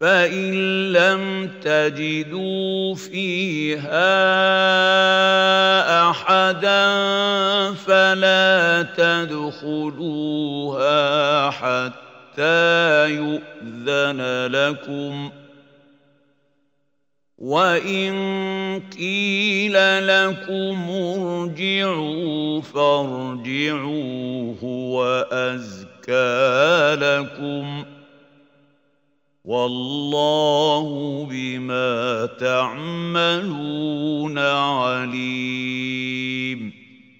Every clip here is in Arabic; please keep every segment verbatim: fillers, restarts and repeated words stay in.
فإن لم تجدوا فيها أحدا فلا تدخلوها حتى يؤذن لكم، وإن قيل لكم ارجعوا فارجعوا هو أزكى لكم، والله بما تعملون عليم.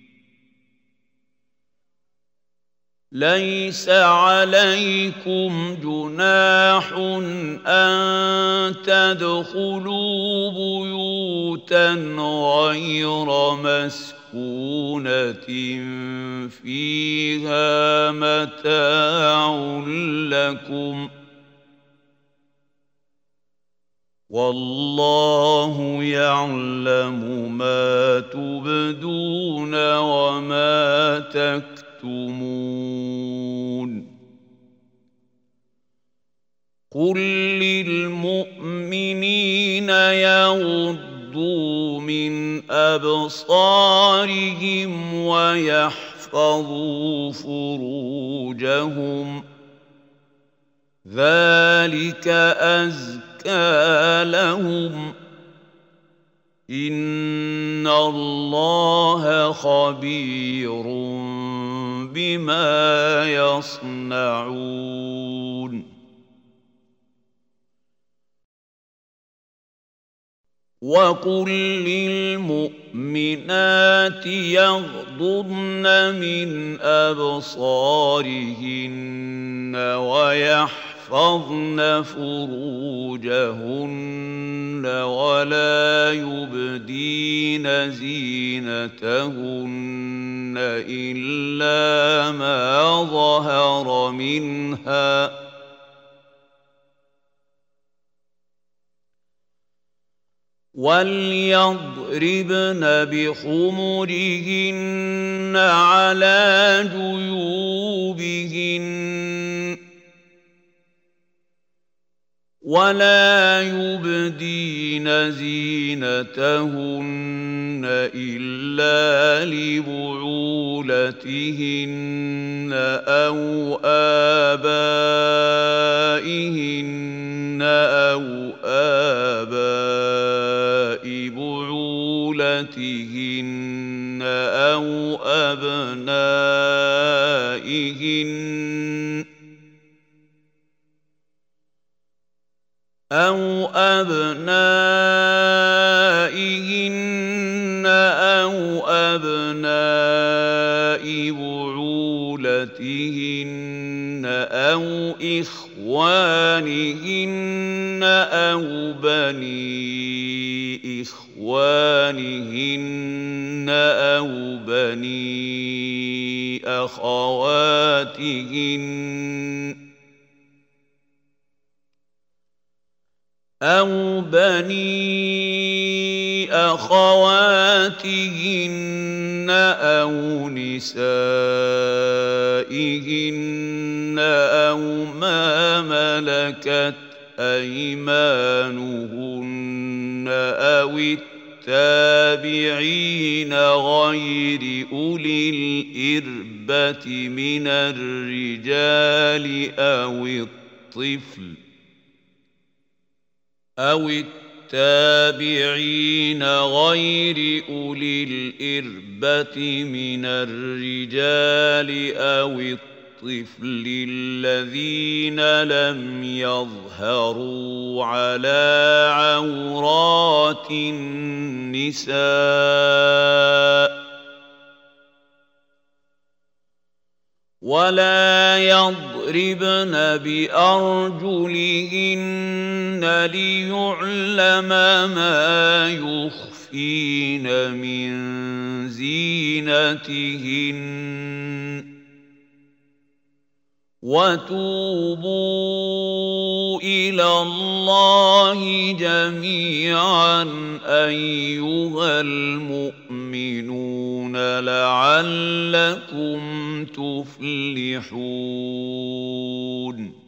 ليس عليكم جناح أن تدخلوا بيوتا غير مسكونة فيها متاع لكم، والله يعلم ما تبدون وما تكتمون. قل للمؤمنين يغضوا من أبصارهم ويحفظوا فروجهم، ذلك أزكى لهم، إن الله خبير بما يصنعون. وقل للمؤمنات يغضضن من أبصارهن ويحفظن فروجهن ولا يبدين زينتهن إلا ما ظهر منها، وليضربن بخمرهن على جيوبهن ولا يبدين زينتهن إلا لبعولتهن أو آبائهن أو آباء بعولتهن أو أبنائهن أو أبنائهن أو أبناء بعولتهن أو إخوانهن أو بني إخوانهن أو بني أخواتهن أو بني أخواتهن أو نسائهن أو ما ملكت أيمانهن أو التابعين غير أولي الإربة من الرجال أو الطفل أو التابعين غير أولي الإربة من الرجال أو الطفل الذين لم يظهروا على عورات النساء، ولا يضربن بأرجلهن ليعلم ما يخفين من زينتهن، وتوبوا إلى الله جميعا أيها المؤمنون لعلكم تفلحون.